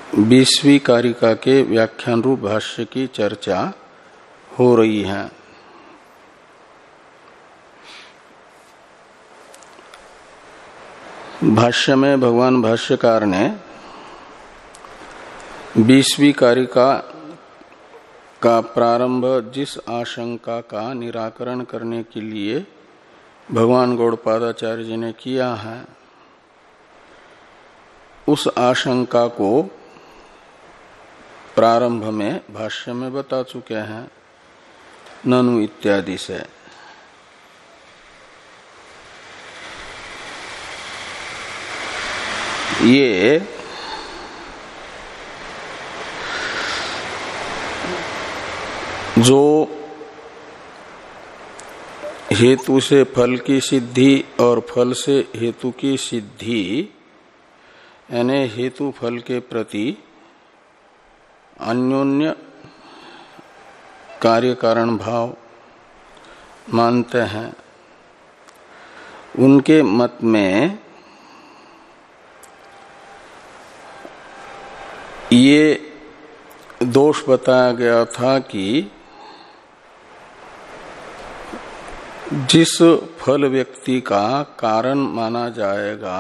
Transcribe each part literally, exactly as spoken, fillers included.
बीसवीं कारिका के व्याख्यान रूप भाष्य की चर्चा हो रही है। भाष्य में भगवान भाष्यकार ने बीसवीं कारिका का प्रारंभ जिस आशंका का निराकरण करने के लिए भगवान गौड़पादाचार्य जी ने किया है, उस आशंका को प्रारंभ में भाष्य में बता चुके हैं ननु इत्यादि से। ये जो हेतु से फल की सिद्धि और फल से हेतु की सिद्धि यानी हेतु फल के प्रति अन्योन्य कार्य कारण भाव मानते हैं, उनके मत में ये दोष बताया गया था कि जिस फल व्यक्ति का कारण माना जाएगा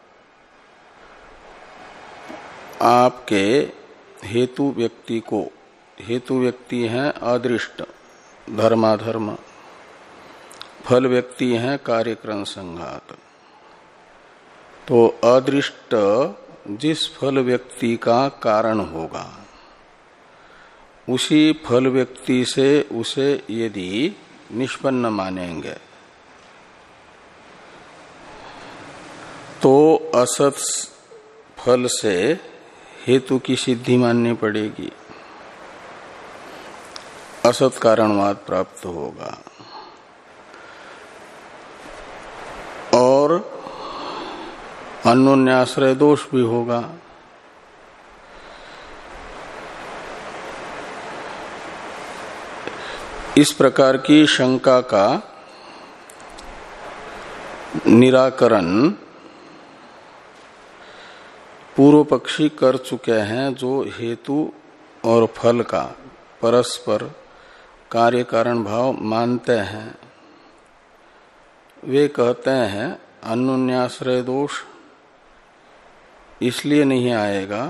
आपके हेतु व्यक्ति को, हेतु व्यक्ति है अदृष्ट धर्माधर्म, फल व्यक्ति है कार्यक्रम संघात। तो अदृष्ट जिस फल व्यक्ति का कारण होगा उसी फल व्यक्ति से उसे यदि निष्पन्न मानेंगे तो असत फल से हेतु की सिद्धि माननी पड़ेगी, असत कारणवाद प्राप्त होगा और अन्योन्याश्रय दोष भी होगा। इस प्रकार की शंका का निराकरण पूर्व पक्षी कर चुके हैं, जो हेतु और फल का परस्पर कार्य कारण भाव मानते हैं। वे कहते हैं अन्योन्याश्रय दोष इसलिए नहीं आएगा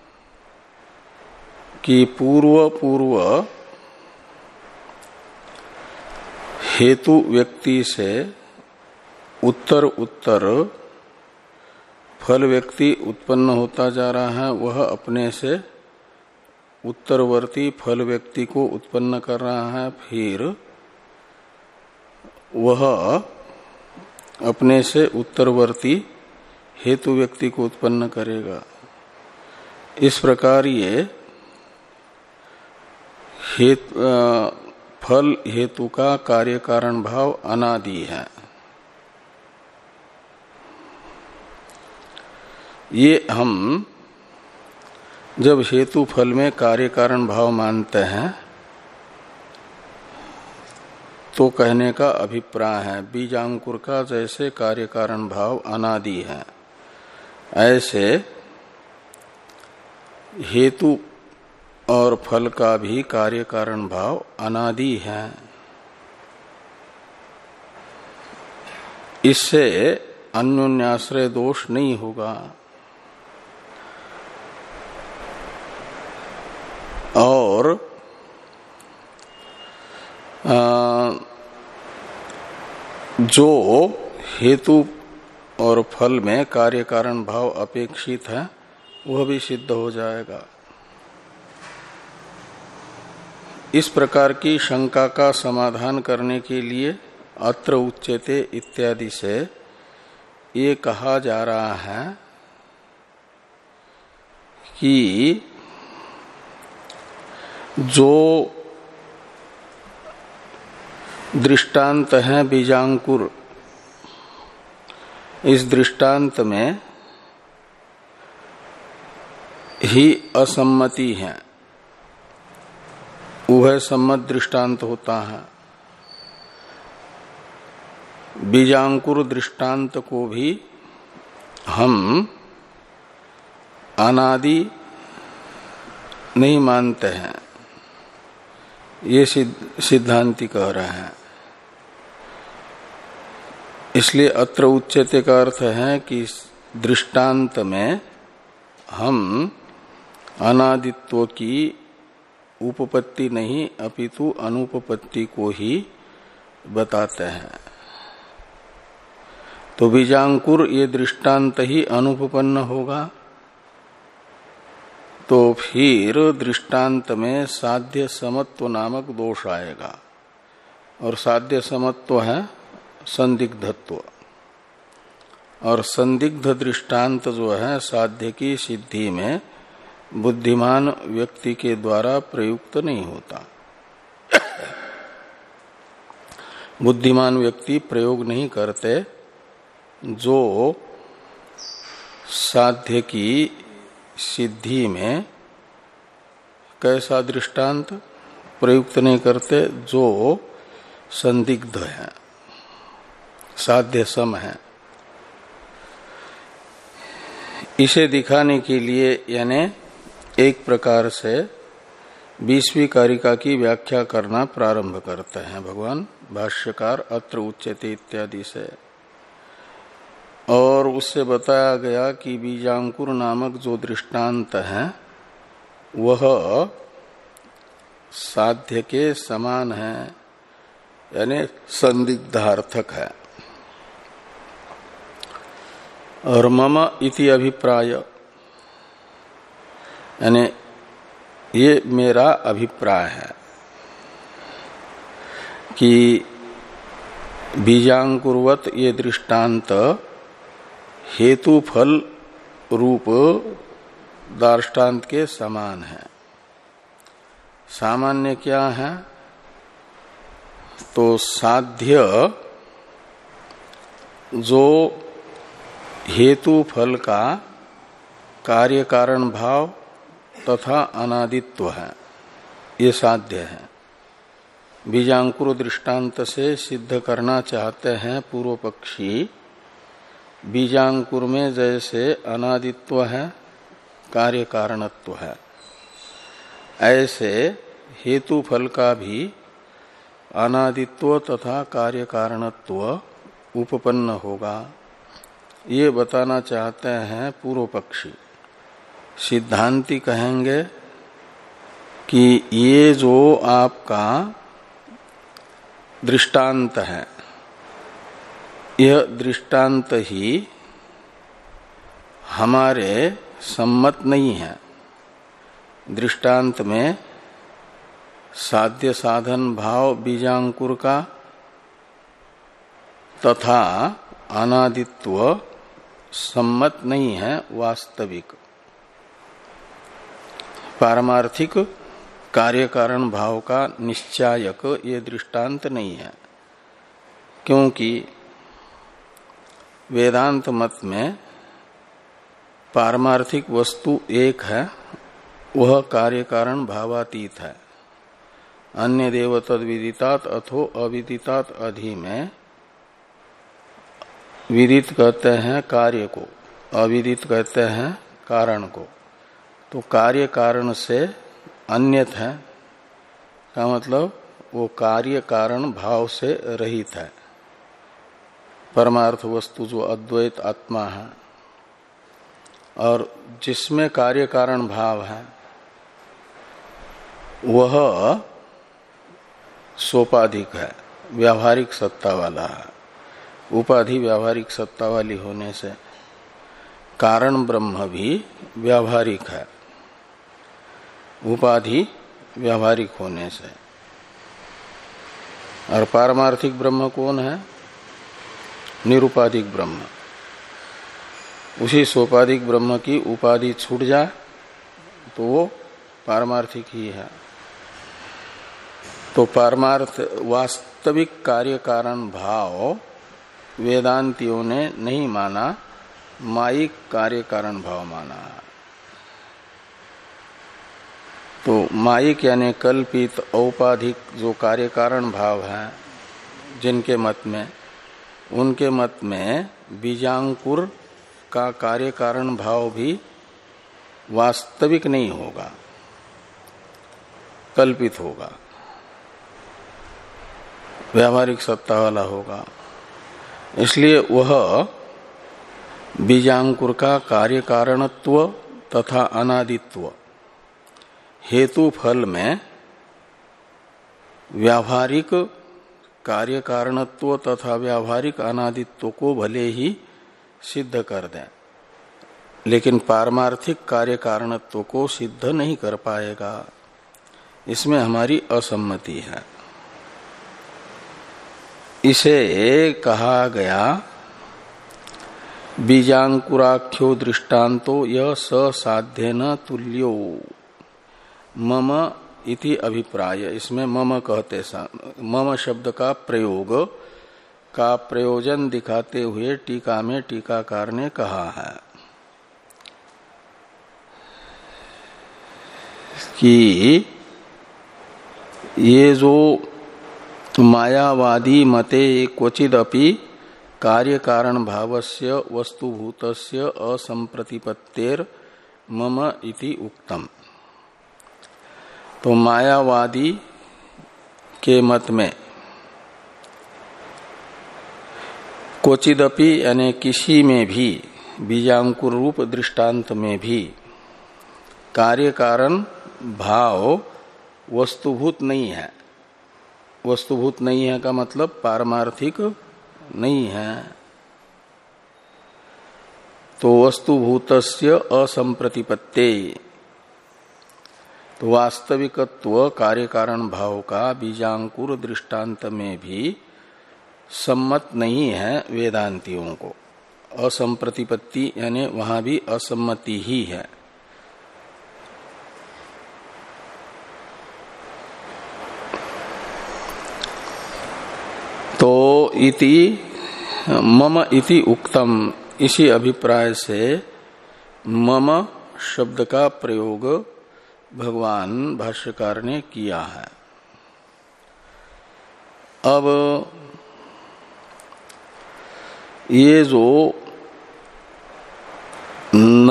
कि पूर्व पूर्व हेतु व्यक्ति से उत्तर उत्तर फल व्यक्ति उत्पन्न होता जा रहा है, वह अपने से उत्तरवर्ती फल व्यक्ति को उत्पन्न कर रहा है, फिर वह अपने से उत्तरवर्ती हेतु व्यक्ति को उत्पन्न करेगा। इस प्रकार ये हेतु फल हेतु का कार्य कारण भाव अनादि है। ये हम जब हेतु फल में कार्य कारण भाव मानते हैं तो कहने का अभिप्राय है बीजांकुर का जैसे कार्य कारण भाव अनादि है, ऐसे हेतु और फल का भी कार्य कारण भाव अनादि है। इससे अन्योन्याश्रय दोष नहीं होगा और आ, जो हेतु और फल में कार्य कारण भाव अपेक्षित है वह भी सिद्ध हो जाएगा। इस प्रकार की शंका का समाधान करने के लिए अत्र उच्यते इत्यादि से ये कहा जा रहा है कि जो दृष्टांत है बीजांकुर, इस दृष्टांत में ही असम्मति है, उभय सम्मत दृष्टांत होता है। बीजांकुर दृष्टांत को भी हम अनादि नहीं मानते हैं, ये सिद्धांति कह रहे हैं। इसलिए अत्र उच्यते का अर्थ है कि दृष्टांत में हम अनादित्व की उपपत्ति नहीं अपितु अनुपपत्ति को ही बताते हैं। तो बीजांकुर ये दृष्टांत ही अनुपपन्न होगा, तो फिर दृष्टांत में साध्य समत्व नामक दोष आएगा। और साध्य समत्व है संदिग्धत्व, और संदिग्ध दृष्टांत जो है साध्य की सिद्धि में बुद्धिमान व्यक्ति के द्वारा प्रयुक्त नहीं होता। बुद्धिमान व्यक्ति प्रयोग नहीं करते। जो साध्य की सिद्धि में कैसा दृष्टांत प्रयुक्त नहीं करते, जो संदिग्ध है, साध्य सम है। इसे दिखाने के लिए यानी एक प्रकार से बीसवीं कारिका की व्याख्या करना प्रारंभ करते हैं भगवान भाष्यकार अत्र उच्यते इत्यादि से। और उससे बताया गया कि बीजांकुर नामक जो दृष्टांत है वह साध्य के समान है, यानी संदिग्धार्थक है। और मम इति अभिप्राय, यानी ये मेरा अभिप्राय है कि बीजांकुरवत ये दृष्टांत हेतु फल रूप दृष्टांत के समान है। सामान्य क्या है, तो साध्य जो हेतु फल का कार्य कारण भाव तथा अनादित्व है, ये साध्य है। बीजांकुर दृष्टांत से सिद्ध करना चाहते हैं पूर्व पक्षी, बीजांकुर में जैसे अनादित्व है, कार्य कारणत्व है, ऐसे हेतु फल का भी अनादित्व तथा कार्य कारणत्व उपपन्न होगा, ये बताना चाहते हैं पूर्व पक्षी। सिद्धांति कहेंगे कि ये जो आपका दृष्टांत है, यह दृष्टांत ही हमारे सम्मत नहीं है। दृष्टांत में साध्य साधन भाव बीजांकुर का तथा अनादित्व सम्मत नहीं है। वास्तविक पारमार्थिक कार्य कारण भाव का निश्चायक ये दृष्टांत नहीं है, क्योंकि वेदांत मत में पारमार्थिक वस्तु एक है, वह कार्य कारण भावातीत है। अन्य देव तद विदितात अथो अविदितात अधि में विदित कहते हैं कार्य को, अविदित कहते हैं कारण को। तो कार्य कारण से अन्यत है का मतलब वो कार्य कारण भाव से रहित है। परमार्थ वस्तु जो अद्वैत आत्मा है और जिसमें कार्य कारण भाव है, वह सोपाधिक है, व्यावहारिक सत्ता वाला है। उपाधि व्यावहारिक सत्ता वाली होने से कारण ब्रह्म भी व्यावहारिक है, उपाधि व्यावहारिक होने से। और पारमार्थिक ब्रह्म कौन है? निरुपाधिक ब्रह्म। उसी सोपाधिक ब्रह्म की उपाधि छूट जाए तो वो पारमार्थिक ही है। तो पारमार्थ वास्तविक कार्य कारण भाव वेदांतियों ने नहीं माना, मायिक कार्य कारण भाव माना है। तो मायिक यानी कल्पित औपाधिक जो कार्य कारण भाव है जिनके मत में, उनके मत में बीजांकुर का कार्य कारण भाव भी वास्तविक नहीं होगा। कल्पित होगा, व्यावहारिक सत्ता वाला होगा। इसलिए वह बीजांकुर का कार्य कारणत्व तथा अनादित्व हेतु फल में व्यावहारिक कार्य कारणत्व तथा व्यावहारिक अनादित्व को भले ही सिद्ध कर दें, लेकिन पारमार्थिक कार्य कारणत्व को सिद्ध नहीं कर पाएगा। इसमें हमारी असम्मति है। इसे कहा गया बीजांकुराख्यो दृष्टांतो यह ससाध्येन तुल्यो मम इति अभिप्राय। इसमें मम कहते मम शब्द का प्रयोग का प्रयोजन दिखाते हुए टीका में टीकाकार ने कहा है कि ये जो मायावादी मते क्वचिदपि कार्य कारण भावस्य वस्तुभूतस्य असंप्रतिपत्तेर मम इति उक्तम। तो मायावादी के मत में क्वचिदपि यानी किसी में भी बीजांकुर रूप दृष्टांत में भी कार्य कारण भाव वस्तुभूत नहीं है। वस्तुभूत नहीं है का मतलब पारमार्थिक नहीं है। तो वस्तुभूतस्य असंप्रतिपत्ते, तो वास्तविकत्व कार्य कारण भाव का बीजांकुर दृष्टांत में भी सम्मत नहीं है वेदांतियों को। असंप्रतिपत्ति यानी वहां भी असम्मति ही है। तो इति मम इति उक्तम, इसी अभिप्राय से मम शब्द का प्रयोग भगवान भाष्यकार ने किया है। अब ये जो न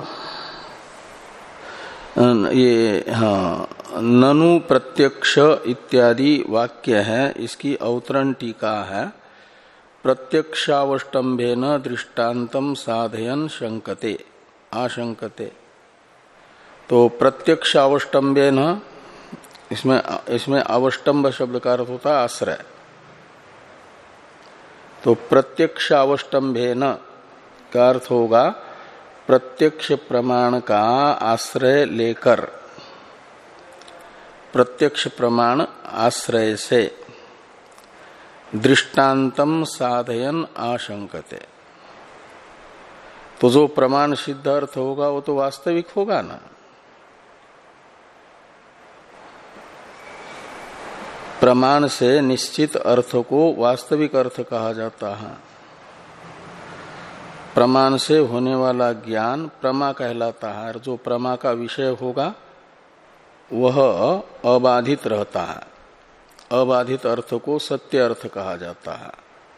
ये हाँ ननु प्रत्यक्ष इत्यादि वाक्य है, इसकी अवतरण टीका है प्रत्यक्षावष्टम्भेन दृष्टान्तम साधयन शंकते आशंकते। तो प्रत्यक्षावष्टम्भेन, इसमें इसमें अवष्टम्भ शब्द का अर्थ होता है आश्रय। तो प्रत्यक्षावष्टम्भेन का अर्थ होगा प्रत्यक्ष प्रमाण का आश्रय लेकर, प्रत्यक्ष प्रमाण आश्रय से दृष्टांतम साधयन आशंकते। तो जो प्रमाण सिद्ध अर्थ होगा वो तो वास्तविक होगा ना। प्रमाण से निश्चित अर्थ को वास्तविक अर्थ कहा जाता है। प्रमाण से होने वाला ज्ञान प्रमा कहलाता है, और जो प्रमा का विषय होगा वह अबाधित रहता है। अबाधित अर्थ को सत्य अर्थ कहा जाता है।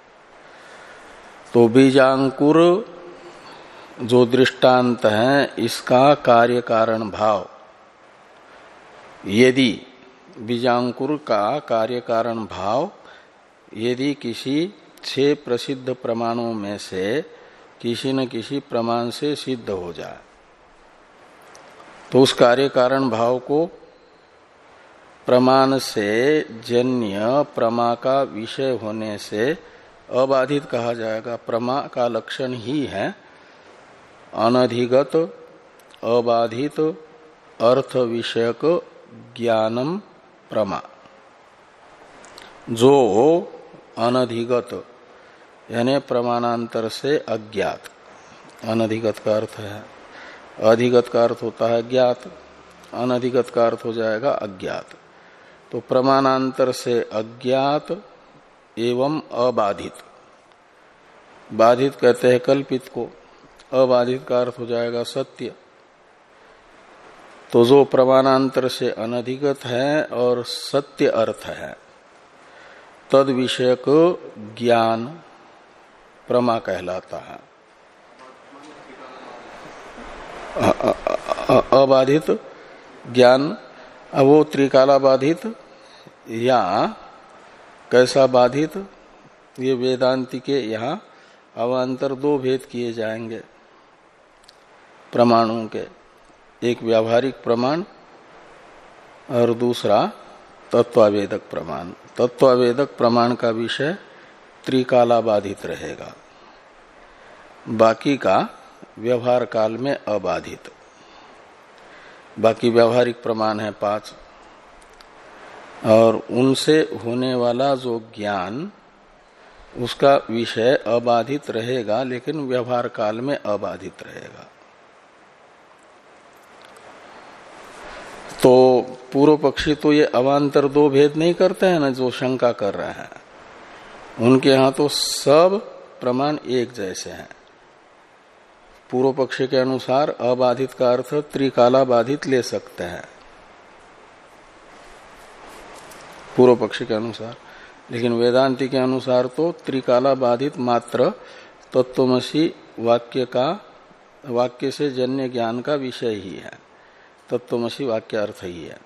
तो बीजांकुर जो दृष्टांत है, इसका कार्य कारण भाव, यदि बीजांकुर का कार्य कारण भाव यदि किसी छह प्रसिद्ध प्रमाणों में से किसी न किसी प्रमाण से सिद्ध हो जाए, तो उस कार्य कारण भाव को प्रमाण से जन्य प्रमा का विषय होने से अबाधित कहा जाएगा। प्रमा का लक्षण ही है अनधिगत अबाधित अर्थ विषयक ज्ञानम प्रमा। जो अनधिगत यानी प्रमाणांतर से अज्ञात, अनधिगत का अर्थ है, अधिगत का अर्थ होता है ज्ञात, अनधिगत का अर्थ हो जाएगा अज्ञात। तो प्रमाणांतर से अज्ञात एवं अबाधित, बाधित कहते हैं कल्पित को, अबाधित का अर्थ हो जाएगा सत्य। तो जो प्रमाणांतर से अनधिगत है और सत्य अर्थ है, तद विषयक ज्ञान प्रमा कहलाता है। अबाधित ज्ञान अब वो त्रिकाला बाधित या कैसा बाधित, ये वेदांति के यहाँ अवान्तर दो भेद किए जाएंगे प्रमाणों के, एक व्यावहारिक प्रमाण और दूसरा तत्वावेदक प्रमाण। तत्वावेदक प्रमाण का विषय त्रिकाला बाधित रहेगा, बाकी का व्यवहार काल में अबाधित। बाकी व्यावहारिक प्रमाण है पांच, और उनसे होने वाला जो ज्ञान उसका विषय अबाधित रहेगा, लेकिन व्यवहार काल में अबाधित रहेगा। तो पूर्व पक्षी तो ये अवान्तर दो भेद नहीं करते हैं ना, जो शंका कर रहे हैं, उनके यहां तो सब प्रमाण एक जैसे हैं। पूर्व पक्षी के अनुसार अबाधित का अर्थ त्रिकाला बाधित ले सकते हैं पूर्व पक्षी के अनुसार, लेकिन वेदांति के अनुसार तो त्रिकाला बाधित मात्र तत्वमसी वाक्य का वाक्य से जन्य ज्ञान का विषय ही है, तत्वमसी वाक्य अर्थ ही है।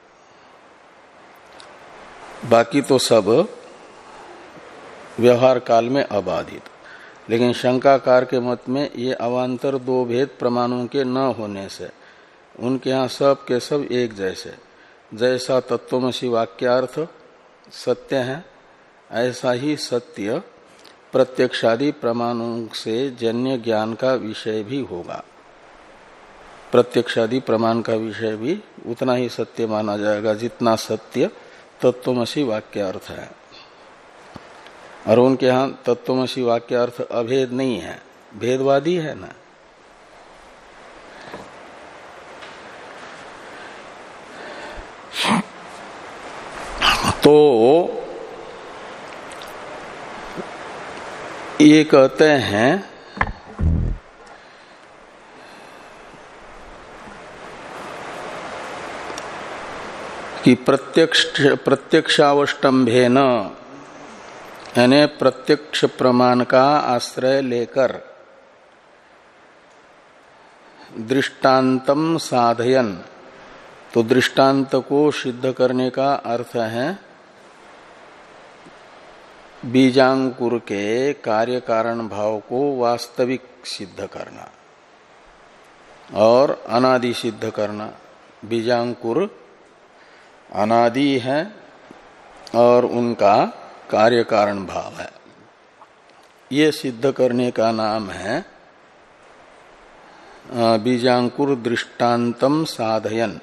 बाकी तो सब व्यवहार काल में अबाधित। लेकिन शंकाकार के मत में ये अवान्तर दो भेद प्रमाणों के न होने से उनके यहाँ सब के सब एक जैसे, जैसा तत्वमसी वाक्यार्थ सत्य है ऐसा ही सत्य प्रत्यक्षादि प्रमाणों से जन्य ज्ञान का विषय भी होगा। प्रत्यक्षादि प्रमाण का विषय भी उतना ही सत्य माना जाएगा जितना सत्य तत्वमसी वाक्यार्थ है। और उनके यहाँ तत्वमसी वाक्यार्थ अभेद नहीं है, भेदवादी है ना। तो ये कहते हैं कि प्रत्यक्ष प्रत्यक्षावष्टम्भेन यानी प्रत्यक्ष प्रमाण का आश्रय लेकर दृष्टांतम साधयन, तो दृष्टांत को सिद्ध करने का अर्थ है बीजांकुर के कार्य कारण भाव को वास्तविक सिद्ध करना और अनादि सिद्ध करना। बीजांकुर अनादि है और उनका कार्य कारण भाव है, ये सिद्ध करने का नाम है बीजांकुर दृष्टांतम साधयन।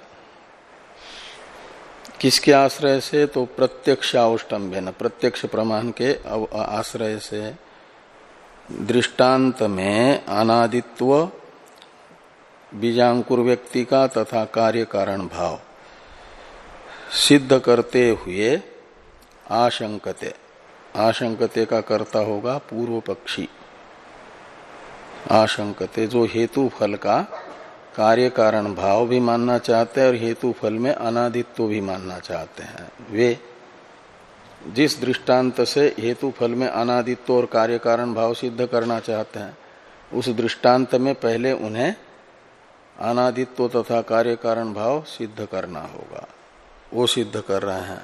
किसके आश्रय से? तो प्रत्यक्ष अवष्टम्भेन, प्रत्यक्ष प्रमाण के आश्रय से दृष्टांत में अनादित्व बीजांकुर व्यक्ति का तथा कार्य कारण भाव सिद्ध करते हुए आशंकते, आशंकते का कर्ता होगा पूर्व पक्षी। आशंकते जो हेतु फल का कार्य कारण भाव भी मानना चाहते हैं और हेतु फल में अनादित्व भी मानना चाहते हैं, वे जिस दृष्टांत से हेतु फल में अनादित्व और कार्य कारण भाव सिद्ध करना चाहते हैं उस दृष्टांत में पहले उन्हें अनादित्व तथा कार्य कारण भाव सिद्ध करना होगा, वो सिद्ध कर रहे हैं।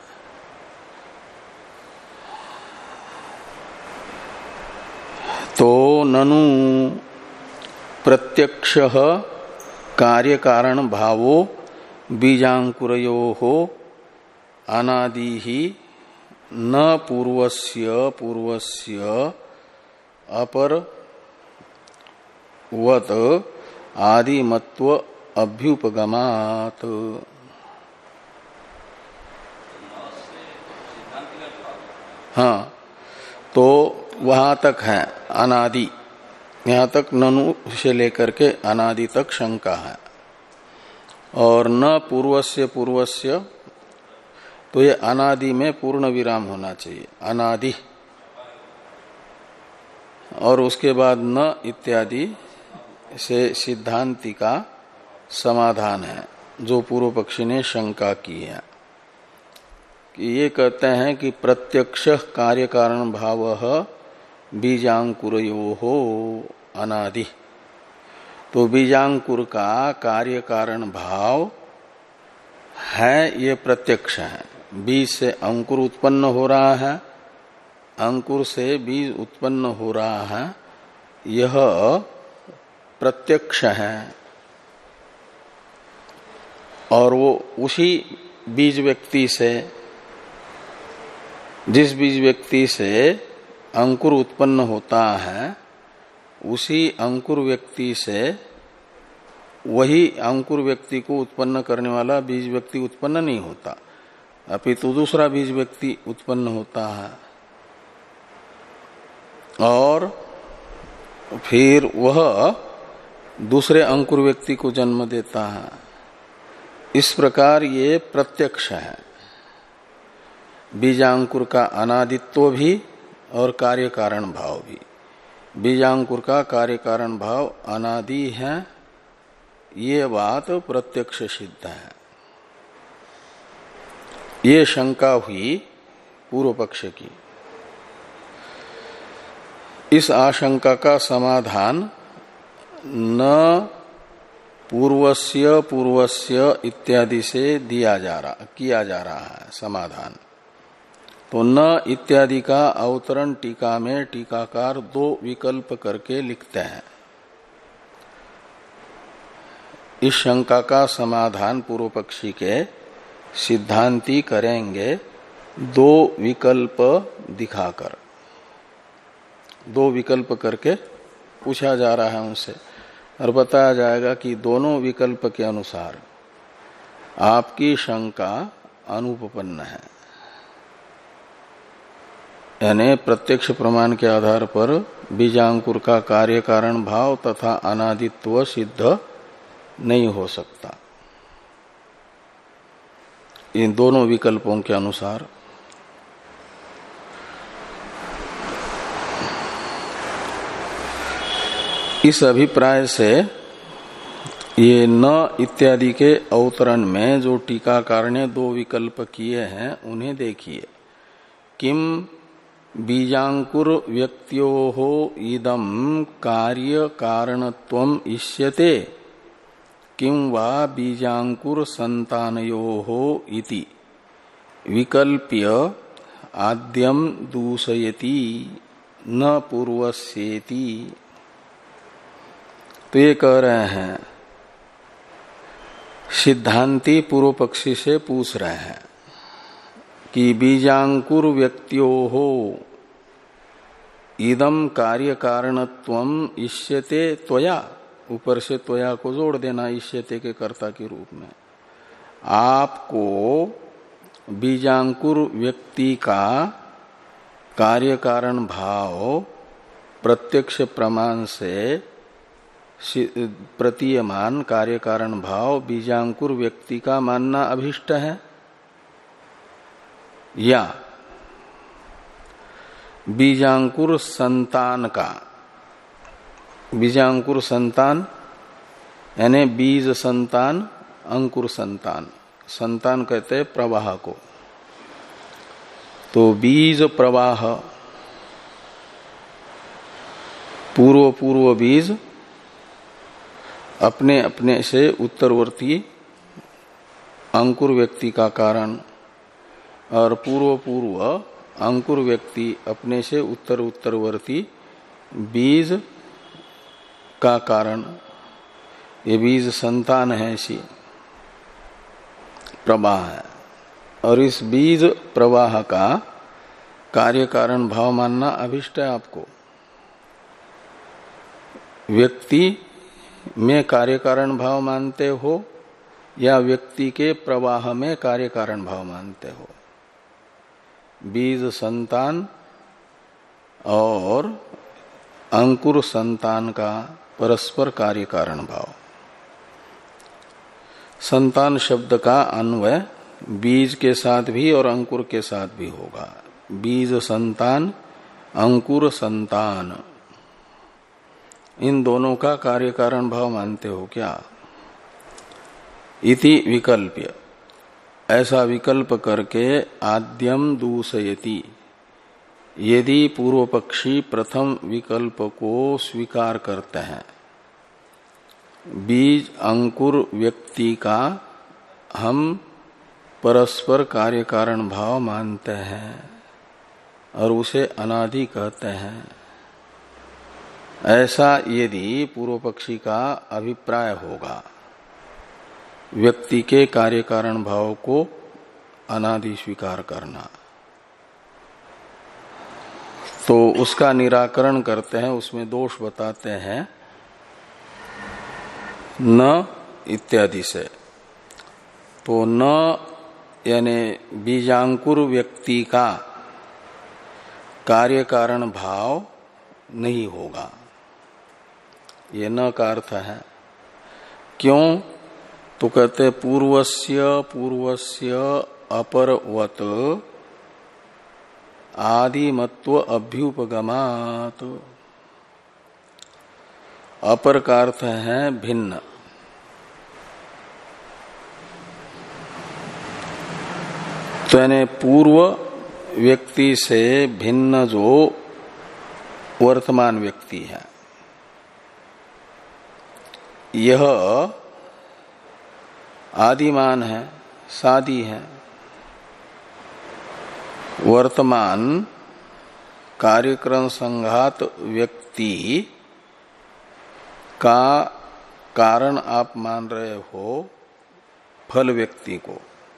तो ननु प्रत्यक्ष कार्य कारण भावो बीजांकुरयो हो अनादि ही न पूर्वस्य पूर्वस्य अपर वत आदिमत्व अभ्युपगमात्। हाँ, तो वहां तक है अनादि, यहां तक ननु से लेकर के अनादि तक शंका है। और न पूर्वस्य पूर्वस्य, तो ये अनादि में पूर्ण विराम होना चाहिए, अनादि, और उसके बाद न इत्यादि से सिद्धांति का समाधान है जो पूर्व पक्षी ने शंका की है कि ये कहते हैं कि प्रत्यक्ष कार्य कारण भाव बीजांकुरयो हो अनादि, तो बीजांकुर का कार्य कारण भाव है ये प्रत्यक्ष है। बीज से अंकुर उत्पन्न हो रहा है, अंकुर से बीज उत्पन्न हो रहा है, यह प्रत्यक्ष है। और वो उसी बीज व्यक्ति से, जिस बीज व्यक्ति से अंकुर उत्पन्न होता है, उसी अंकुर व्यक्ति से वही अंकुर व्यक्ति को उत्पन्न करने वाला बीज व्यक्ति उत्पन्न नहीं होता, अपितु दूसरा बीज व्यक्ति उत्पन्न होता है। और फिर वह दूसरे अंकुर व्यक्ति को जन्म देता है। इस प्रकार ये प्रत्यक्ष है। बीजांकुर का अनादित्व भी और कार्य कारण भाव भी। बीजांकुर का कार्य कारण भाव अनादि है, ये बात प्रत्यक्ष सिद्ध है। ये शंका हुई पूर्व पक्ष की। इस आशंका का समाधान न पूर्वस्य पूर्वस्य इत्यादि से दिया जा रहा किया जा रहा है समाधान। तो न इत्यादि का अवतरण टीका में टीकाकार दो विकल्प करके लिखते हैं। इस शंका का समाधान पूर्व पक्षी के सिद्धांती करेंगे दो विकल्प दिखाकर। दो विकल्प करके पूछा जा रहा है उनसे और बताया जाएगा कि दोनों विकल्प के अनुसार आपकी शंका अनुपपन्न है, यानी प्रत्यक्ष प्रमाण के आधार पर बीजांकुर का कार्य कारण भाव तथा अनादित्व सिद्ध नहीं हो सकता। इन दोनों विकल्पों के अनुसार इस अभिप्राय से ये न इत्यादि के अवतरण में जो टीकाकार ने दो विकल्प किए हैं उन्हें देखिए। किम बीजांकुर व्यक्त्योः इदं कार्य कारणत्वम इष्यते किं वा बीजांकुर संतानयोः इति विकल्प्य आद्यम दूषयति न पूर्वस्येति। तो ये कह रहे हैं, सिद्धांती पूर्व पक्षी से पूछ रहे हैं कि बीजांकुर व्यक्त्योः इदं कार्य कारणत्वम इष्यते त्वया, ऊपर से त्वया को जोड़ देना इष्यते के कर्ता के रूप में। आपको बीजांकुर व्यक्ति का कार्य कारण भाव प्रत्यक्ष प्रमाण से प्रतीयमान कार्य कारण भाव बीजांकुर व्यक्ति का मानना अभिष्ट है, या बीजांकुर संतान का, बीजांकुर संतान यानी बीज संतान अंकुर संतान, संतान कहते हैं प्रवाह को। तो बीज प्रवाह पूर्व पूर्व बीज अपने अपने से उत्तरवर्ती अंकुर व्यक्ति का कारण और पूर्व पूर्व अंकुर व्यक्ति अपने से उत्तर उत्तरवर्ती बीज का कारण, ये बीज संतान है, ऐसी प्रवाह है। और इस बीज प्रवाह का कार्य कारण भाव मानना अभिष्ट है आपको। व्यक्ति में कार्य कारण भाव मानते हो या व्यक्ति के प्रवाह में कार्य कारण भाव मानते हो। बीज संतान और अंकुर संतान का परस्पर कार्य कारण भाव। संतान शब्द का अन्वय बीज के साथ भी और अंकुर के साथ भी होगा। बीज संतान, अंकुर संतान, इन दोनों का कार्य कारण भाव मानते हो क्या? इति विकल्प्य, ऐसा विकल्प करके आद्यम दूषयति, यदि पूर्व पक्षी प्रथम विकल्प को स्वीकार करते हैं, बीज अंकुर व्यक्ति का हम परस्पर कार्य कारण भाव मानते हैं और उसे अनादि कहते हैं, ऐसा यदि पूर्व पक्षी का अभिप्राय होगा, व्यक्ति के कार्य कारण भाव को अनादि स्वीकार करना, तो उसका निराकरण करते हैं, उसमें दोष बताते हैं न इत्यादि से। तो न यानी बीजांकुर व्यक्ति का कार्य कारण भाव नहीं होगा, ये न का अर्थ है। क्यों? तो कहते पूर्वस्य पूर्वस्य अपरवत आदिमत्व अभ्युपगमात्। अपर का अर्थ है भिन्न, तो यानी पूर्व व्यक्ति से भिन्न जो वर्तमान व्यक्ति है, यह आदिमान है, सादी है। वर्तमान कार्यक्रम संघात व्यक्ति का कारण आप मान रहे हो फल व्यक्ति को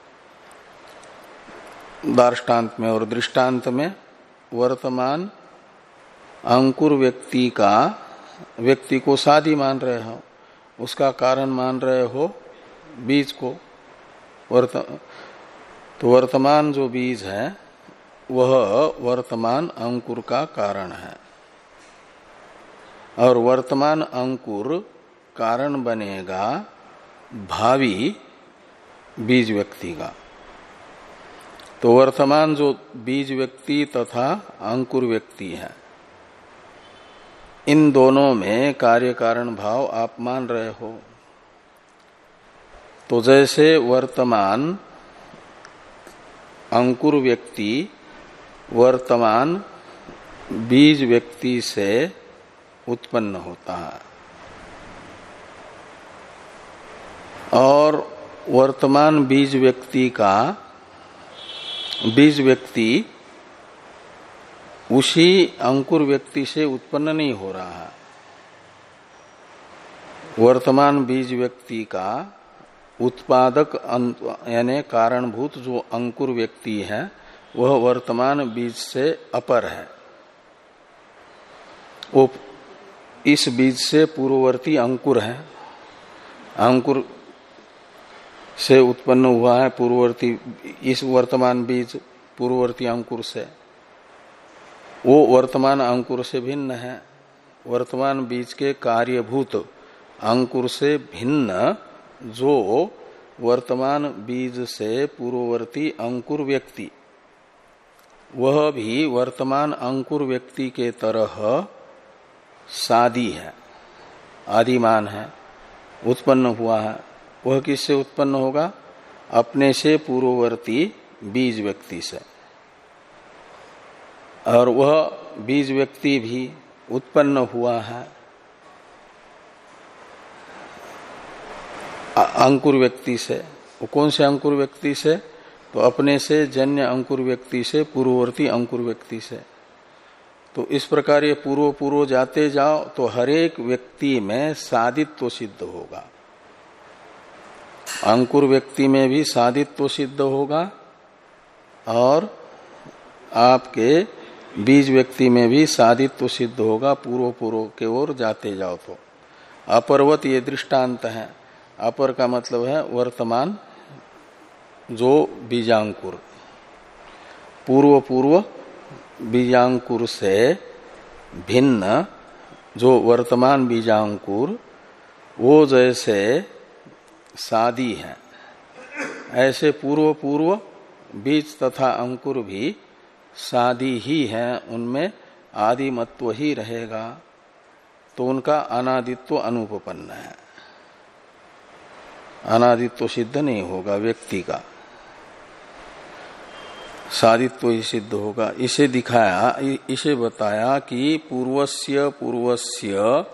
दार्ष्टान्त में, और दृष्टांत में वर्तमान अंकुर व्यक्ति का व्यक्ति को सादी मान रहे हो, उसका कारण मान रहे हो बीज को। वर्त तो वर्तमान जो बीज है वह वर्तमान अंकुर का कारण है, और वर्तमान अंकुर कारण बनेगा भावी बीज व्यक्ति का। तो वर्तमान जो बीज व्यक्ति तथा अंकुर व्यक्ति है, इन दोनों में कार्य कारण भाव आप मान रहे हो। तो जैसे वर्तमान अंकुर व्यक्ति वर्तमान बीज व्यक्ति से उत्पन्न होता है, और वर्तमान बीज व्यक्ति का बीज व्यक्ति उसी अंकुर व्यक्ति से उत्पन्न नहीं हो रहा है। वर्तमान बीज व्यक्ति का उत्पादक यानी कारणभूत जो अंकुर व्यक्ति है वह वर्तमान बीज से अपर है, वो इस बीज से पूर्ववर्ती अंकुर है। अंकुर से उत्पन्न हुआ है पूर्ववर्ती, इस वर्तमान बीज पूर्ववर्ती अंकुर से, वो वर्तमान अंकुर से भिन्न है। वर्तमान बीज के कार्यभूत अंकुर से भिन्न जो वर्तमान बीज से पूर्ववर्ती अंकुर व्यक्ति, वह भी वर्तमान अंकुर व्यक्ति के तरह सादी है, आदिमान है, उत्पन्न हुआ है। वह किससे उत्पन्न होगा? अपने से पूर्ववर्ती बीज व्यक्ति से, और वह बीज व्यक्ति भी उत्पन्न हुआ है अंकुर व्यक्ति से। वो कौन से अंकुर व्यक्ति से? तो अपने से जन्य अंकुर व्यक्ति से पूर्ववर्ती अंकुर व्यक्ति से। तो इस प्रकार ये पूर्व पूर्व जाते जाओ तो हरेक व्यक्ति में सादित्व सिद्ध होगा। अंकुर व्यक्ति में भी सादित्व सिद्ध होगा, और आपके बीज व्यक्ति में भी सादित्व सिद्ध होगा पूर्व पूर्व के ओर जाते जाओ तो। अपरवत ये दृष्टांत है। अपर का मतलब है वर्तमान जो बीजांकुर, पूर्व पूर्व बीजांकुर से भिन्न जो वर्तमान बीजांकुर, वो जैसे सादी है, ऐसे पूर्व पूर्व बीज तथा अंकुर भी सादी ही है, उनमें आदिमत्व ही रहेगा। तो उनका अनादित्व अनुपपन्न है, अनादित्व सिद्ध नहीं होगा व्यक्ति का, सादित्व ही सिद्ध होगा। इसे दिखाया, इसे बताया कि पूर्वस्य पूर्वस्य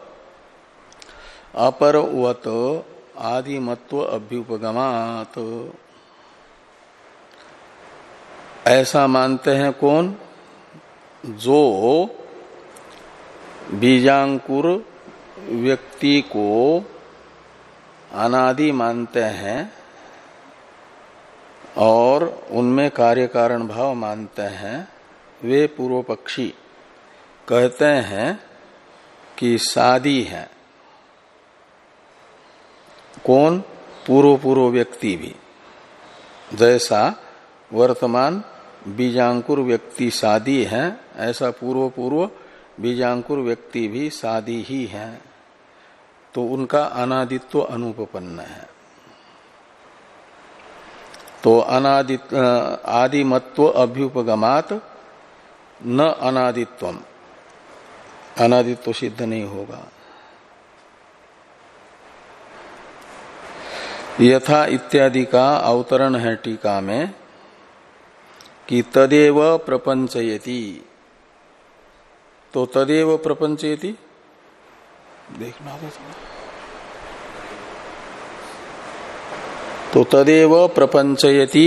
अपरवत आदिमत्व अभ्युपगमात्। ऐसा मानते हैं कौन? जो बीजांकुर व्यक्ति को अनादि मानते हैं और उनमें कार्य कारण भाव मानते हैं, वे पूर्व पक्षी कहते हैं कि सादी है। कौन? पूर्व पूर्व व्यक्ति भी। जैसा वर्तमान बीजांकुर व्यक्ति सादी है, ऐसा पूर्व पूर्व बीजांकुर व्यक्ति भी सादी ही है। तो उनका अनादित्व अनुपपन्न है। तो अनादित्व आदिमत्व अभ्युपगमात न अनादित्वम, अनादित्व सिद्ध नहीं होगा। यथा इत्यादि का अवतरण है टीका में कि तदेव प्रपंचयति। तो तदेव प्रपंचयति देखना होगा। तो तदेव प्रपंचयति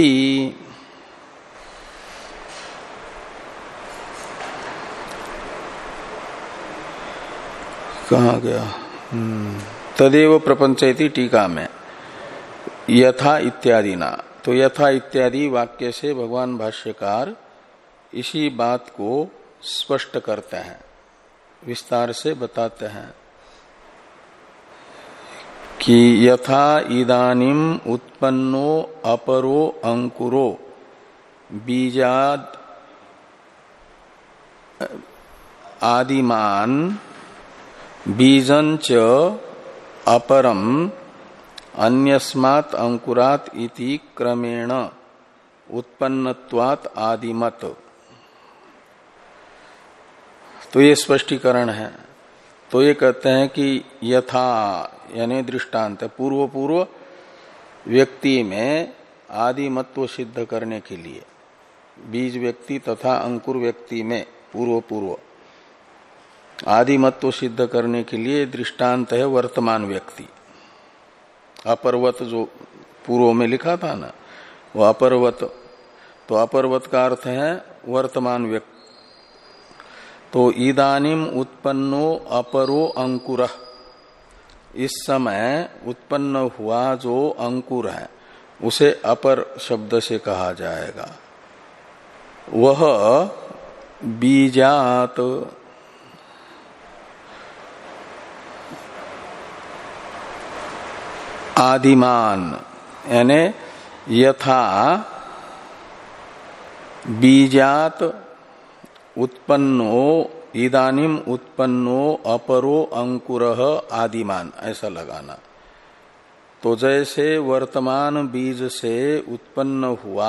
कहाँ गया? तदेव प्रपंचयति टीका में यथा इत्यादि ना। तो यथा इत्यादि वाक्य से भगवान भाष्यकार इसी बात को स्पष्ट करते हैं, विस्तार से बताते हैं कि यथा इदानीम उत्पन्नो अपरो अंकुरो बीजाद आदिमान बीजंच अपरम अन्यस्मात् अंकुरात इति क्रमेण उत्पन्नत्वात् आदिमत। तो ये स्पष्टीकरण है। तो ये कहते हैं कि यथा यानी दृष्टांत, पूर्व पूर्व व्यक्ति में आदिमत्व सिद्ध करने के लिए, बीज व्यक्ति तथा अंकुर व्यक्ति में पूर्व पूर्व आदिमत्व सिद्ध करने के लिए दृष्टांत है वर्तमान व्यक्ति। अपर्वत जो पूर्व में लिखा था ना, वो अपर्वत। तो अपर्वत का अर्थ है वर्तमान व्यक्ति। तो इदानीम उत्पन्नो अपरो अंकुर, इस समय उत्पन्न हुआ जो अंकुर है उसे अपर शब्द से कहा जाएगा। वह बीजात आदिमान यानी यथा बीजात उत्पन्नो इदानीम उत्पन्नो अपरो अंकुरः आदिमान, ऐसा लगाना। तो जैसे वर्तमान बीज से उत्पन्न हुआ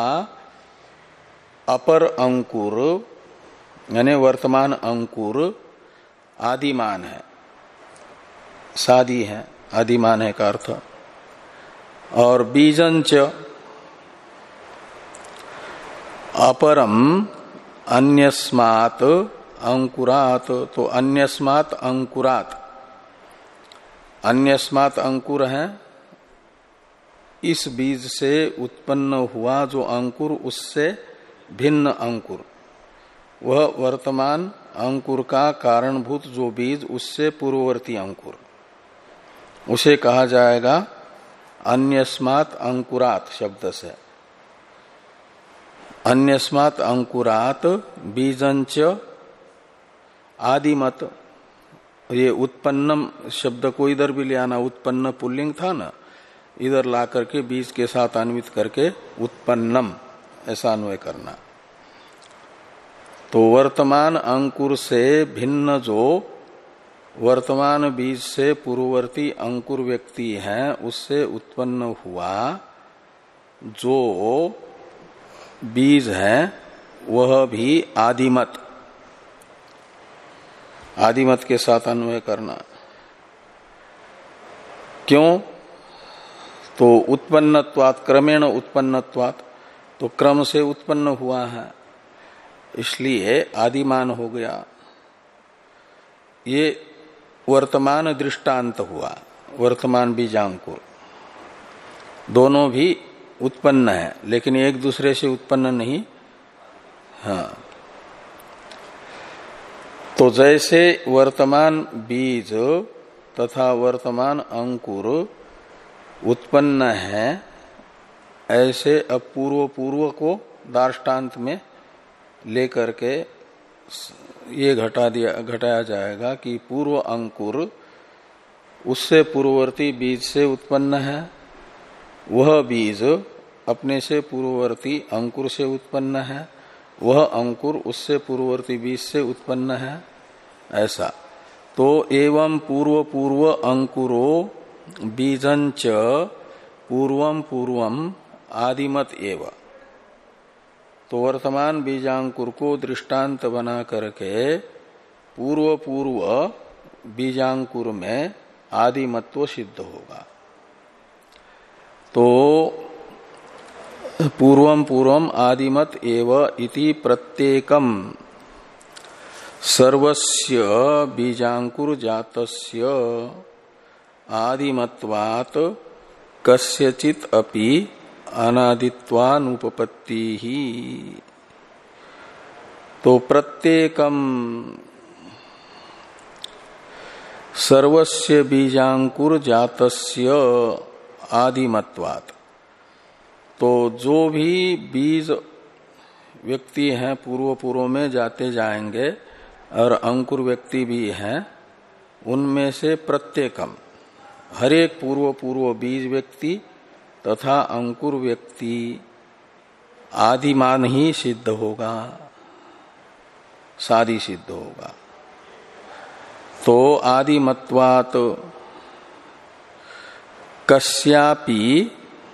अपर अंकुर यानी वर्तमान अंकुर आदिमान है, सादी है, आदिमान है का अर्थ। और बीजंच अपरम अन्यस्मात् अंकुरात। तो अन्यस्मात् अंकुरात, अन्यस्मात् अंकुर है, इस बीज से उत्पन्न हुआ जो अंकुर उससे भिन्न अंकुर, वह वर्तमान अंकुर का कारणभूत जो बीज उससे पूर्ववर्ती अंकुर, उसे कहा जाएगा अन्यस्मात् अंकुरात शब्द से। अन्यस्मात् अंकुरात बीजंच आदिमत। ये उत्पन्नम शब्द को इधर भी ले आना, उत्पन्न पुल्लिंग था ना, इधर ला करके बीज के साथ अन्वित करके उत्पन्नम ऐसा अन्वय करना। तो वर्तमान अंकुर से भिन्न जो वर्तमान बीज से पूर्ववर्ती अंकुर व्यक्ति है उससे उत्पन्न हुआ जो बीज है वह भी आदिमत, आदिमत के साथ अन्वय करना। क्यों? तो उत्पन्नत्वात्, क्रमेण उत्पन्नत्वात्, तो क्रम से उत्पन्न हुआ है इसलिए आदिमान हो गया। ये वर्तमान दृष्टांत हुआ, वर्तमान बीजांकुर दोनों भी उत्पन्न है, लेकिन एक दूसरे से उत्पन्न नहीं, हाँ, तो जैसे वर्तमान बीज तथा वर्तमान अंकुर उत्पन्न है, ऐसे अब पूर्व पूर्व को दार्ष्टान्त में लेकर के ये घटा दिया घटाया जाएगा कि पूर्व अंकुर उससे पूर्ववर्ती बीज से उत्पन्न है, वह बीज अपने से पूर्ववर्ती अंकुर से उत्पन्न है, वह अंकुर उससे पूर्ववर्ती बीज से उत्पन्न है, ऐसा। तो एवं पूर्व पूर्व अंकुरो बीजंच पूर्वम पूर्वम आदिमत एव। तो वर्तमान बीजांकुर को दृष्टांत बना करके पूर्व पूर्व बीजांकुर में आदिमत्व सिद्ध होगा। तो पूर्वम पूर्वम आदिमत एव इति प्रत्येकम सर्वस्य बीजांकुर जातस्य आदिमत्वात् कस्यचित् अपि अनादित्वानुपपत्ति ही। तो प्रत्येकम सर्वस्य बीजांकुर जातस्य आदिमत्वात्, तो जो भी बीज व्यक्ति हैं पूर्व पूर्व में जाते जाएंगे और अंकुर व्यक्ति भी हैं, उनमें से प्रत्येकम हरेक पूर्व पूर्व बीज व्यक्ति तथा अंकुर व्यक्ति आदिमान ही सिद्ध होगा, सादी सिद्ध होगा। तो आदिमत्वात् कस्यापि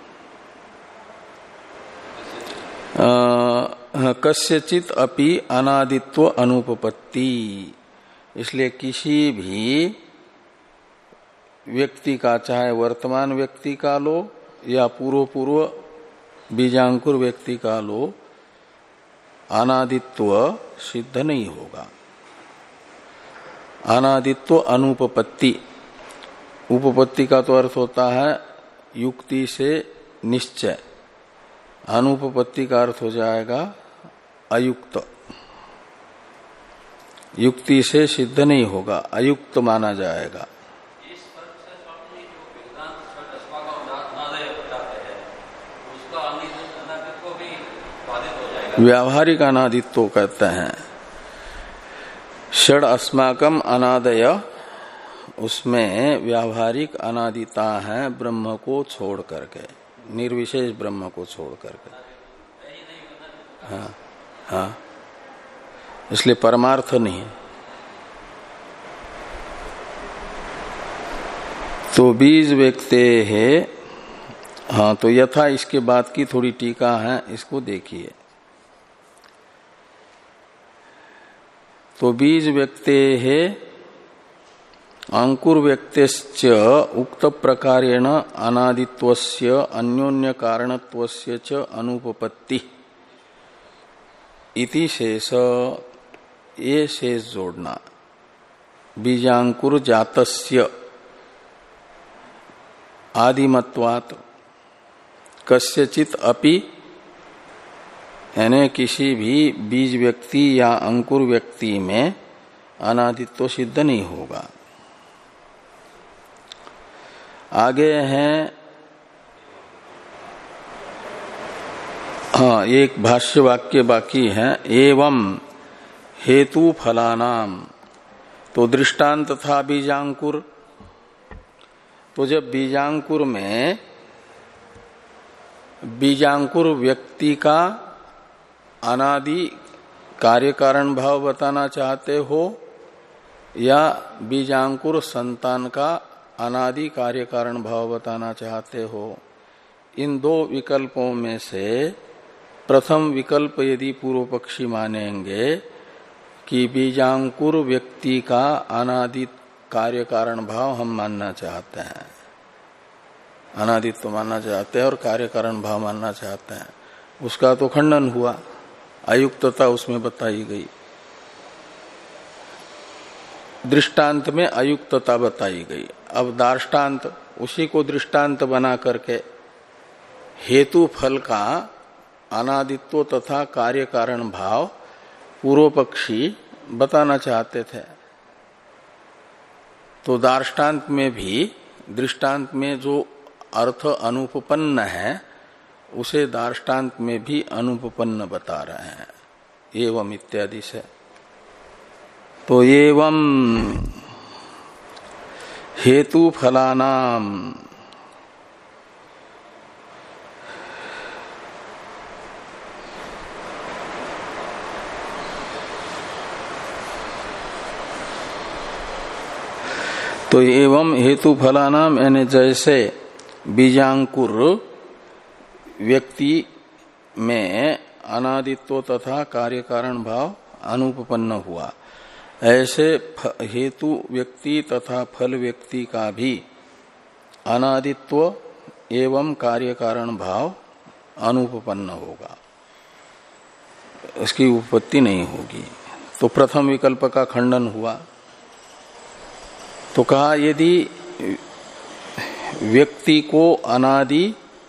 कस्यचित् अपि अनादित्व अनुपपत्ति। इसलिए किसी भी व्यक्ति का, चाहे वर्तमान व्यक्ति का लो या पूर्व पूर्व बीजांकुर व्यक्ति का लो, अनादित्व सिद्ध नहीं होगा। अनादित्व अनुपपत्ति, उपपत्ति का तो अर्थ होता है युक्ति से निश्चय, अनुपपत्ति का अर्थ हो जाएगा अयुक्त, युक्ति से सिद्ध नहीं होगा, अयुक्त माना जाएगा। व्यावहारिक अनादित्व कहते हैं। षड अस्माकम अनादय, उसमें व्यावहारिक अनादिता है ब्रह्म को छोड़ करके, निर्विशेष ब्रह्म को छोड़ करके। हाँ हाँ, इसलिए परमार्थ नहीं। तो बीज व्यक्ते है। हाँ, तो यथा इसके बाद की थोड़ी टीका है, इसको देखिए। तो बीज व्यक्ते है अंकुर व्यक्तेश्च उक्त प्रकारेण अनादित्वस्य अन्योन्य कारणत्वस्य च अनुपपत्ति इति शेष। ये शेष जोड़ना, बीजांकुर जातस्य आदिमत्वात् कस्यचित् अपि, यानी किसी भी बीज व्यक्ति या अंकुर व्यक्ति में अनादित्व सिद्ध नहीं होगा। आगे हैं, हाँ, एक भाष्य वाक्य बाकी है। एवं हेतु फलानाम, तो दृष्टांत था बीजांकुर। तो जब बीजांकुर में बीजांकुर व्यक्ति का अनादि कार्य कारण भाव बताना चाहते हो या बीजांकुर संतान का अनादि कार्य कारण भाव बताना चाहते हो, इन दो विकल्पों में से प्रथम विकल्प यदि पूर्व पक्षी मानेंगे कि बीजांकुर व्यक्ति का अनादि कार्य कारण भाव हम मानना चाहते हैं, अनादित्व मानना चाहते हैं और कार्य कारण भाव मानना चाहते हैं, उसका तो खंडन हुआ, अयुक्तता उसमें बताई गई। दृष्टांत में अयुक्तता बताई गई। अब दार्ष्टान्त, उसी को दृष्टांत बना करके हेतु फल का अनादित्व तथा कार्य कारण भाव पूर्व पक्षी बताना चाहते थे। तो दार्ष्टान्त में भी दृष्टांत में जो अर्थ अनुपपन्न है उसे दार्ष्टान्त में भी अनुपपन्न बता रहे हैं एवं इत्यादि से। तो एवं हेतु फलानाम तो एवं हेतु फलानाम यानी जैसे बीजांकुर व्यक्ति में अनादित्व तथा कार्य कारण भाव अनुपपन्न हुआ, ऐसे हेतु व्यक्ति तथा फल व्यक्ति का भी अनादित्व एवं कार्य कारण भाव अनुपपन्न होगा, इसकी उपपत्ति नहीं होगी। तो प्रथम विकल्प का खंडन हुआ। तो कहा यदि व्यक्ति को अनादि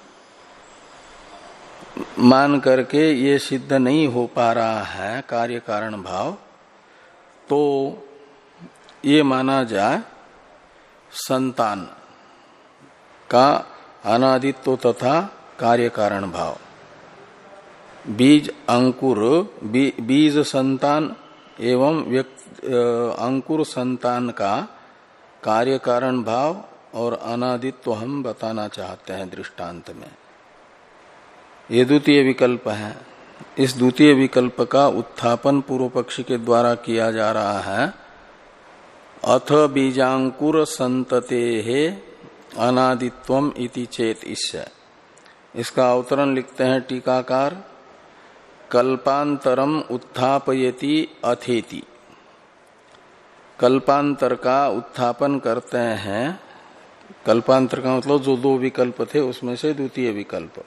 मान करके ये सिद्ध नहीं हो पा रहा है कार्य कारण भाव, तो ये माना जाए संतान का अनादित्व तथा कार्य कारण भाव। बीज अंकुर बी, बीज संतान एवं व्यक्ति अंकुर संतान का कार्य कारण भाव और अनादित्व हम बताना चाहते हैं दृष्टांत में। ये द्वितीय विकल्प है। इस द्वितीय विकल्प का उत्थापन पूर्व पक्षी के द्वारा किया जा रहा है। अथ बीजांकुर संतते अनादित्वम इति चेत इससे। इसका अवतरण लिखते हैं टीकाकार, कल्पांतरम उत्थापयति अथेति। कल्पांतर का उत्थापन करते हैं। कल्पांतर का मतलब जो दो विकल्प थे उसमें से द्वितीय विकल्प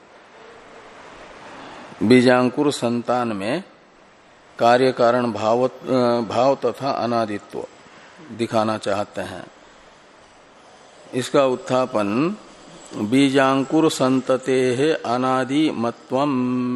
बीजांकुर संतान में कार्य कारण भाव भाव तथा अनादित्व दिखाना चाहते हैं। इसका उत्थापन बीजांकुर संतते है अनादि मत्वम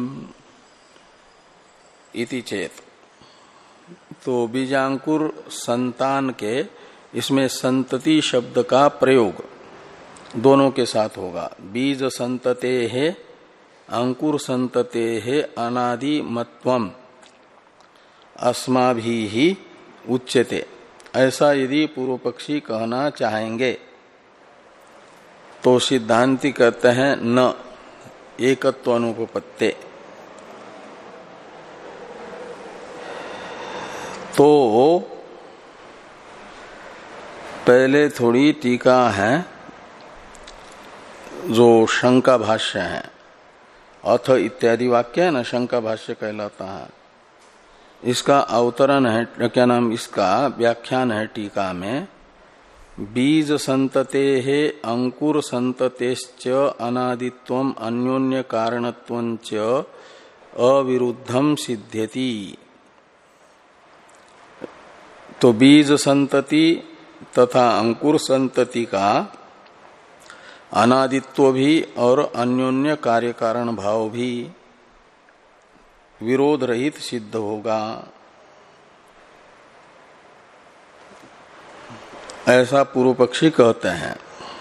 इति चेत। तो बीजांकुर संतान के इसमें संतति शब्द का प्रयोग दोनों के साथ होगा। बीज संतते है अंकुर संतते है अनादि मत्वम अस्माभिहि उच्यते, ऐसा यदि पूर्व पक्षी कहना चाहेंगे तो सिद्धांति कहते हैं न एकत्व अनुपपत्ते। तो पहले थोड़ी टीका है जो शंका भाष्य है, अथ इत्यादि वाक्य है ना, शंका भाष्य कहलाता है। इसका अवतरण है, क्या नाम, इसका व्याख्यान है टीका में, बीज संतते है अंकुर संततेश्च अनादित्वम अन्योन्य कारणत्वंच अविरुद्धम सिद्ध्यति। तो बीज संतति तथा अंकुर संतति का अनादित्व भी और अन्योन्य कार्य कारण भाव भी विरोध रहित सिद्ध होगा, ऐसा पूर्व पक्षी कहते हैं।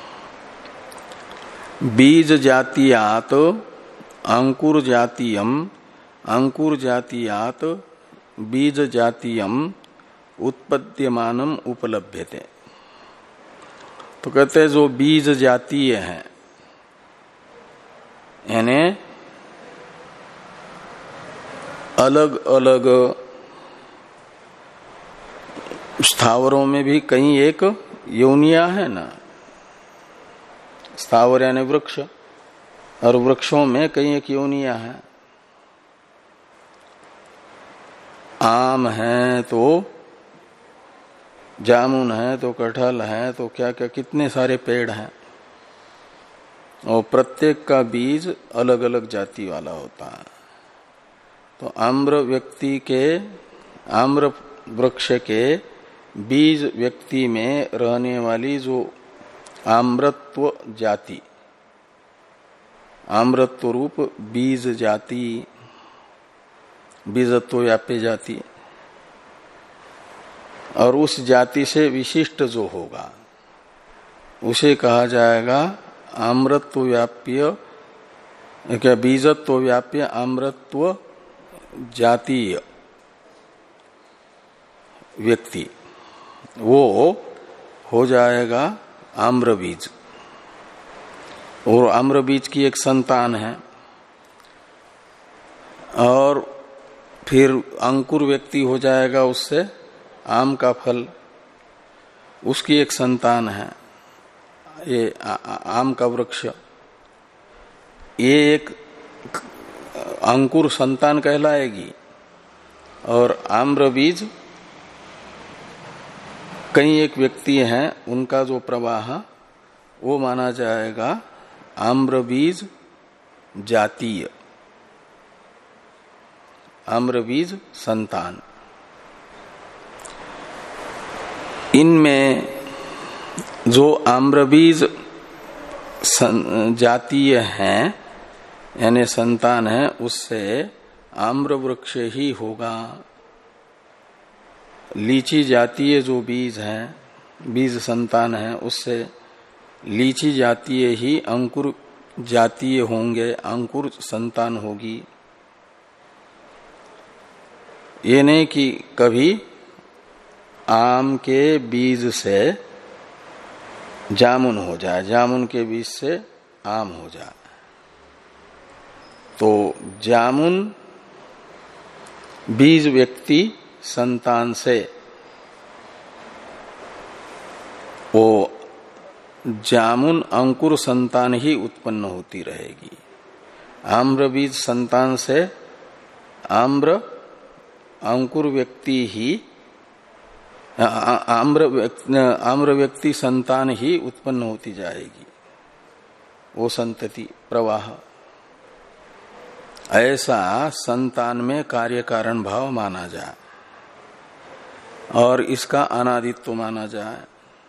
बीज जातीयात अंकुर जातीयम अंकुर जातीयात बीज जातीयम उत्पद्यमानम उपलभ्यते। तो कहते हैं जो बीज जातीय है, यानी अलग अलग स्थावरों में भी कई एक योनिया है ना, स्थावर यानी वृक्ष, और वृक्षों में कई एक योनिया है। आम है तो जामुन है तो कटहल है तो क्या क्या कितने सारे पेड़ हैं, और प्रत्येक का बीज अलग अलग जाति वाला होता है। तो आम्र व्यक्ति के आम्र वृक्ष के बीज व्यक्ति में रहने वाली जो आम्रत्व जाति, आम्रत्व रूप बीज जाति, बीजत्व व्याप्य जाति और उस जाति से विशिष्ट जो होगा उसे कहा जाएगा आम्रत्व व्याप्य, क्या बीजत्व व्याप्य आम्रत्व जातीय व्यक्ति, वो हो जाएगा आम्र बीज। और आम्र बीज की एक संतान है। और फिर अंकुर व्यक्ति हो जाएगा उससे आम का फल, उसकी एक संतान है ये आ, आ, आम का वृक्ष। ये एक अंकुर संतान कहलाएगी। और आम्र बीज कई एक व्यक्ति हैं, उनका जो प्रवाह वो माना जाएगा आम्र बीज जातीय, आम्र बीज संतान। इनमें जो आम्र बीज जातीय हैं यानी संतान है, उससे आम्र वृक्ष ही होगा। लीची जातीय जो बीज है, बीज संतान है, उससे लीची जातीय ही अंकुर जातीय होंगे, अंकुर संतान होगी। ये नहीं कि कभी आम के बीज से जामुन हो जाए, जामुन के बीज से आम हो जाए। तो जामुन बीज व्यक्ति संतान से वो जामुन अंकुर संतान ही उत्पन्न होती रहेगी। आम्र बीज संतान से आम्र अंकुर व्यक्ति ही आम्र व्यक्ति, आम्र व्यक्ति संतान ही उत्पन्न होती जाएगी, वो संतति प्रवाह। ऐसा संतान में कार्य कारण भाव माना जाए और इसका अनादित्व माना जाए,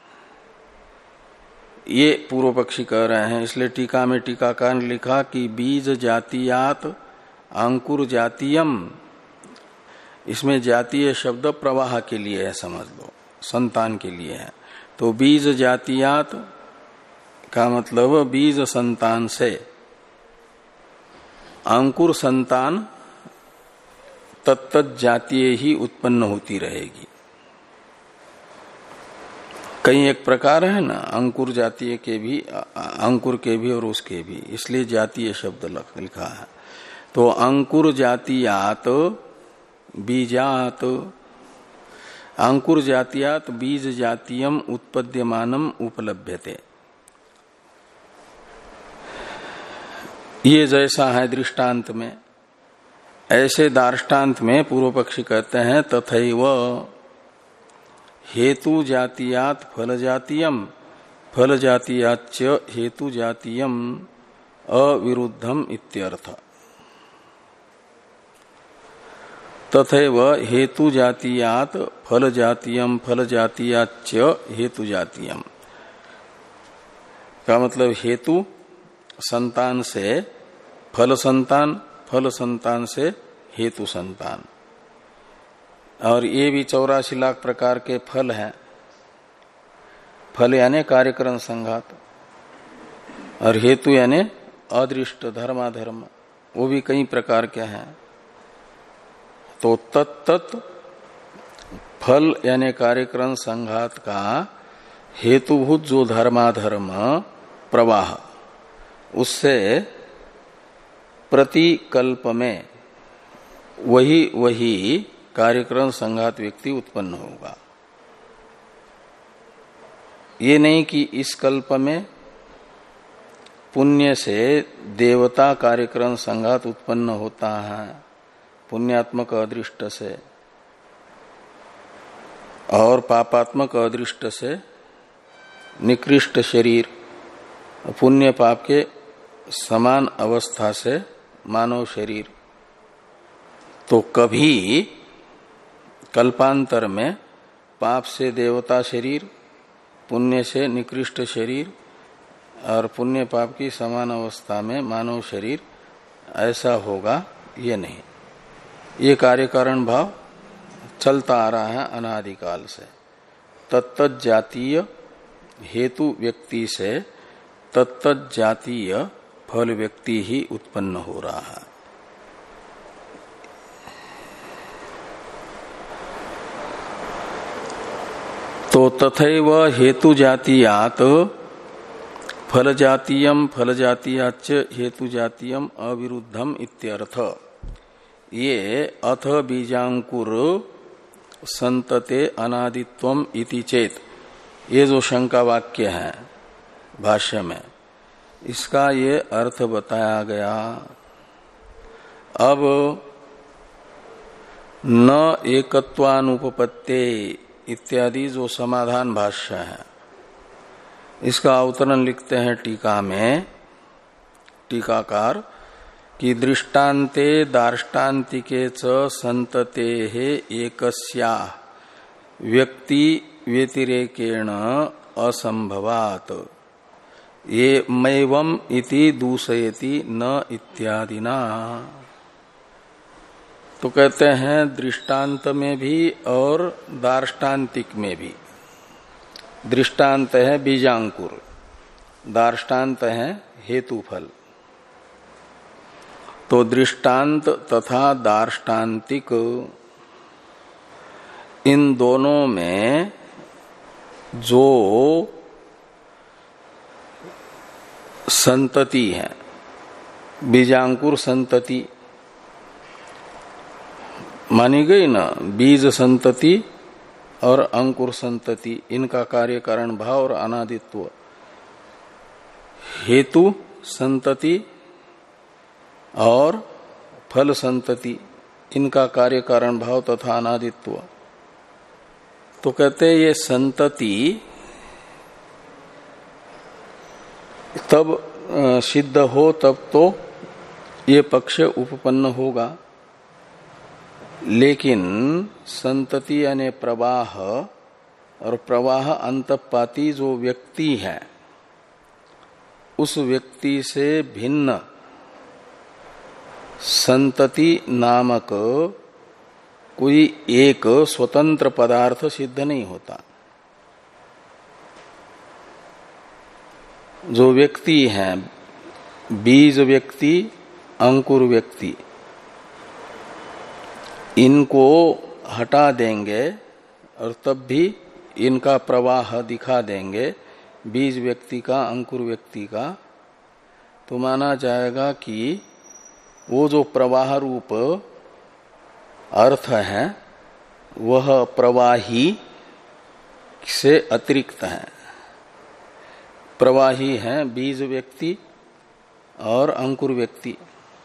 ये पूर्व पक्षी कह रहे हैं। इसलिए टीका में टीकाकार ने लिखा कि बीज जातीयात अंकुर जातीयम, इसमें जातीय शब्द प्रवाह के लिए है, समझ लो, संतान के लिए है। तो बीज जातीयात का मतलब बीज संतान से अंकुर संतान तत्त जातीय ही उत्पन्न होती रहेगी। कई एक प्रकार है ना अंकुर जातीय के भी, अंकुर के भी और उसके भी, इसलिए जातीय शब्द लिखा है। तो अंकुर जातीयात बीजात, अंकुर जातीयात बीज जातीयम उत्पद्यमानम उपलभ्यते। ये जैसा है दृष्टांत में, ऐसे दार्ष्टान्त में पूर्व पक्षी कहते हैं तथैव हेतु जातीयात फल जातीयम फल जातीयाच हेतु जातीयम अविरुद्धम इत्यर्थ। तथैव हेतु जातीयात फल जातीयम फल जातीयाच हेतु जातीयम का मतलब हेतु संतान से फल संतान, फल संतान से हेतु संतान। और ये भी चौरासी लाख प्रकार के फल हैं। फल यानी कार्यकरण संघात, और हेतु यानी अदृष्ट धर्माधर्म, वो भी कई प्रकार के हैं। तो तत्त फल यानी कार्यकरण संघात का हेतुभूत जो धर्माधर्म प्रवाह, उससे प्रतिकल्प में वही वही कार्यक्रम संघात व्यक्ति उत्पन्न होगा। ये नहीं कि इस कल्प में पुण्य से देवता कार्यक्रम संघात उत्पन्न होता है, पुण्यात्मक अदृष्ट से, और पापात्मक अदृष्ट से निकृष्ट शरीर, पुण्य पाप के समान अवस्था से मानव शरीर। तो कभी कल्पांतर में पाप से देवता शरीर, पुण्य से निकृष्ट शरीर और पुण्य पाप की समान अवस्था में मानव शरीर, ऐसा होगा ये नहीं। ये कार्य कारण भाव चलता आ रहा है अनादिकाल से। तत्त जातीय हेतु व्यक्ति से तत्त जातीय फल व्यक्ति ही उत्पन्न हो रहा है। तो तथैव हेतु जातीयात फल जातीयम फल जातीयाच हेतु जातीयम अविरुद्धम इत्यर्थ। ये अथ बीजांकुर संतते अनादित्वम इति चेत, ये जो शंका वाक्य है भाष्य में, इसका ये अर्थ बताया गया। अब न एकत्वानुपपत्ते इत्यादि जो समाधान भाष्य है, इसका अवतरण लिखते हैं टीका में टीकाकार कि दृष्टान्ते दार्ष्टान्तिके च संतते एकस्या व्यक्ति व्यतिरेकेण असंभवात् ये मैवम इति दूषयति न इत्यादिना। तो कहते हैं दृष्टांत में भी और दार्ष्टान्तिक में भी। दृष्टांत है बीजांकुर, दार्ष्टान्त है हेतुफल। तो दृष्टांत तथा दार्ष्टान्तिक इन दोनों में जो संतति है, बीजांकुर संतति मानी गई ना, बीज संतति और अंकुर संतति, इनका कार्य कारण भाव और अनादित्व। हेतु संतति और फल संतति, इनका कार्य कारण भाव तथा अनादित्व। तो कहते ये संतति तब सिद्ध हो तब तो ये पक्ष उपपन्न होगा, लेकिन संतति यानी प्रवाह और प्रवाह अंतपाती जो व्यक्ति है, उस व्यक्ति से भिन्न संतति नामक कोई एक स्वतंत्र पदार्थ सिद्ध नहीं होता। जो व्यक्ति है, बीज व्यक्ति, अंकुर व्यक्ति, इनको हटा देंगे और तब भी इनका प्रवाह दिखा देंगे, बीज व्यक्ति का, अंकुर व्यक्ति का, तो माना जाएगा कि वो जो प्रवाह रूप अर्थ है वह प्रवाही से अतिरिक्त है। प्रवाही है बीज व्यक्ति और अंकुर व्यक्ति।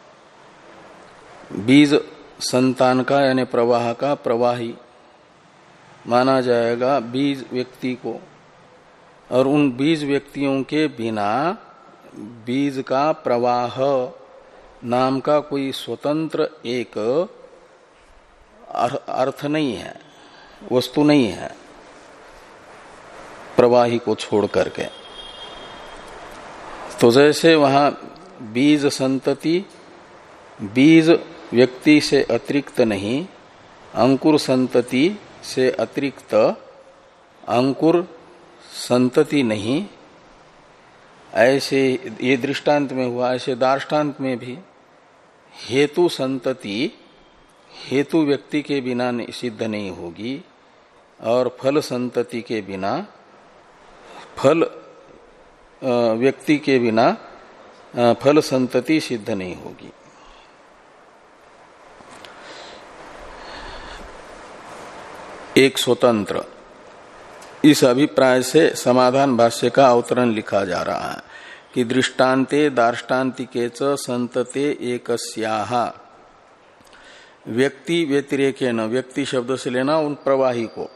बीज संतान का यानी प्रवाह का प्रवाही माना जाएगा बीज व्यक्ति को, और उन बीज व्यक्तियों के बिना बीज का प्रवाह नाम का कोई स्वतंत्र एक अर्थ नहीं है, वस्तु नहीं है प्रवाही को छोड़ करके। तो जैसे वहां बीज संतति बीज व्यक्ति से अतिरिक्त नहीं, अंकुर संतति से अतिरिक्त अंकुर संतति नहीं, ऐसे ये दृष्टांत में हुआ, ऐसे दार्ष्टान्त में भी हेतु संतति हेतु व्यक्ति के बिना सिद्ध नहीं होगी और फल संतति के बिना, फल व्यक्ति के बिना फल संतति सिद्ध नहीं होगी। एक स्वतंत्र, इस अभिप्राय से समाधान भाष्य का अवतरण लिखा जा रहा है कि दृष्टान्ते दार्ष्टान्तिके च संतते एकस्याः व्यक्ति व्यतिरेकेन, व्यक्ति शब्द से लेना उन प्रवाही को,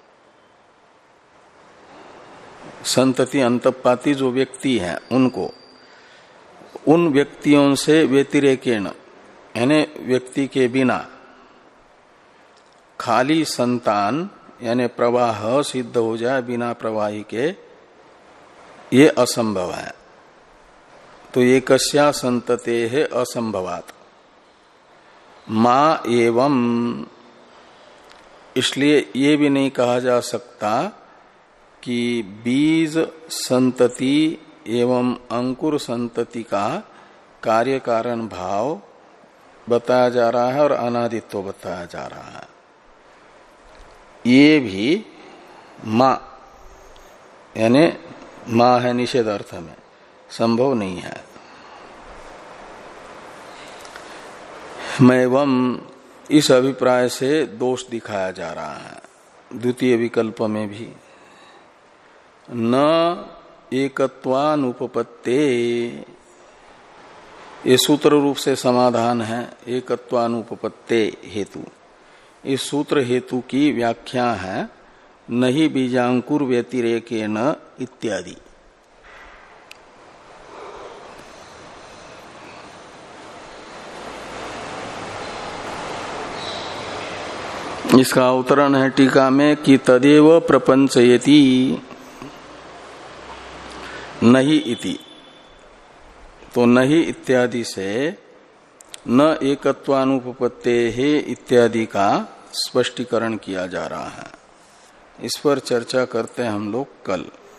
संतति अंतपाती जो व्यक्ति हैं उनको, उन व्यक्तियों से व्यतिरेकेन यानी व्यक्ति के बिना खाली संतान यानी प्रवाह सिद्ध हो जाए बिना प्रवाही के, ये असंभव है। तो एकस्या संतते है असंभवात। मां एवं इसलिए ये भी नहीं कहा जा सकता कि बीज संतति एवं अंकुर संतति का कार्य कारण भाव बताया जा रहा है और अनादित्व बताया जा रहा है। ये भी मां यानी मां है निषेध अर्थ में, संभव नहीं है। मैवम इस अभिप्राय से दोष दिखाया जा रहा है द्वितीय विकल्प में भी। न एकत्वानुपपत्ते, ये सूत्र रूप से समाधान है एकत्वानुपपत्ते हेतु। इस सूत्र हेतु की व्याख्या है नहीं बीजांकुर व्यतिरेकेन इत्यादि। इसका अवतरण है टीका में कि तदेव प्रपंचयति नहीं इति। तो नहीं इत्यादि से न एकत्वानुपपत्ते है इत्यादि का स्पष्टीकरण किया जा रहा है। इस पर चर्चा करते हैं हम लोग कल।